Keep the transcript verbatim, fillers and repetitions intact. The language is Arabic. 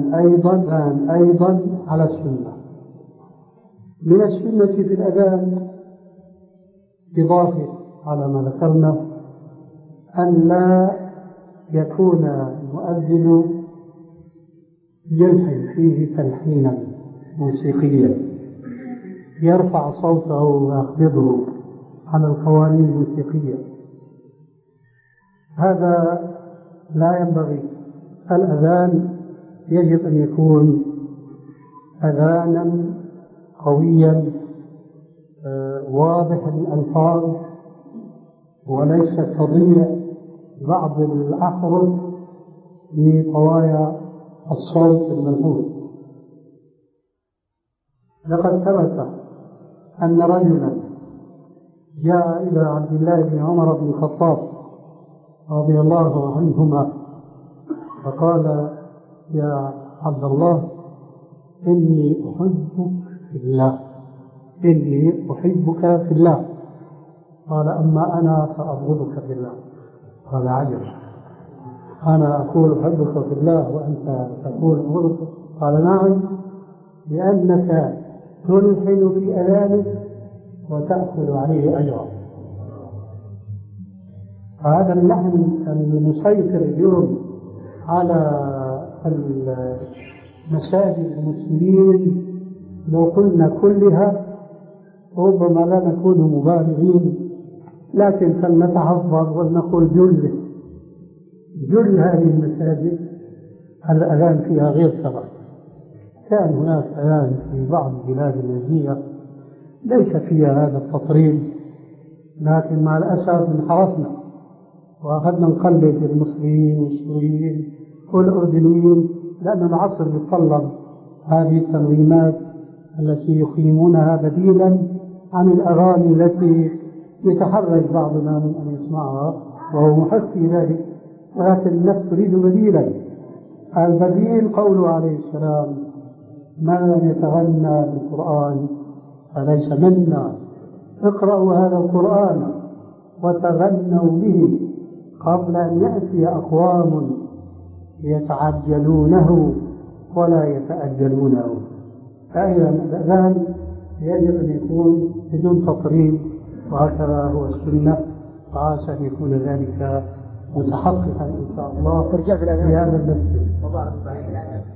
الأذان أيضا الأذان أيضا على السنة. من السنة في الأذان إضافة على ما ذكرنا أن لا يكون المؤذن يلحن فيه تلحينا موسيقيا يرفع صوته ويخفضه عن القوانين الموسيقية، هذا لا ينبغي. الأذان يجب أن يكون أذانا قويا واضح الألفاظ، وليس تضيع بعض الأحرف لطوايا الصوت الملحوظ. لقد ثبت أن رجلا جاء إلى عبد الله بن عمر بن الخطاب رضي الله عنهما فقال: يا عبد الله، إني أحبك في الله، إني أحبك في الله. قال: أما أنا فأبغضك في الله. قال: عجب، أنا أقول أحبك في الله وأنت تقول أبغضك؟ قال: نعم، لأنك تلحن في أذانك وتأخذ عليه أجرا. فهذا اللحن المسيطر اليوم على المساجد المسلمين لو قلنا كلها ربما لا نكون مبالغين، لكن فلنتحفظ ونقول جل جل هذه المساجد الأذان فيها غير ثبت. كان هناك أذان في بعض البلاد النجية ليس فيها هذا التطريب، لكن مع الأسف انحرفنا وأخذنا نقلد المصريين والسوريين والأردنيين، لأن العصر يتطلب هذه التنظيمات التي يقيمونها بديلا عن الأغاني التي يتحرج بعضنا من أن يسمعها وهو محق في ذلك، ولكن النفس تريد بديلا. البديل قوله عليه السلام: من يتغنى بالقرآن فليس منا. اقرأوا هذا القرآن وتغنوا به قبل أن يأتي أقوام يتعجلونه ولا يتأجلونه. فإذا الأذان يجب أن يكون بدون تطريب، وهكذا هو السنة، وعسى أن يكون ذلك متحققا إن شاء الله في هذا المسجد.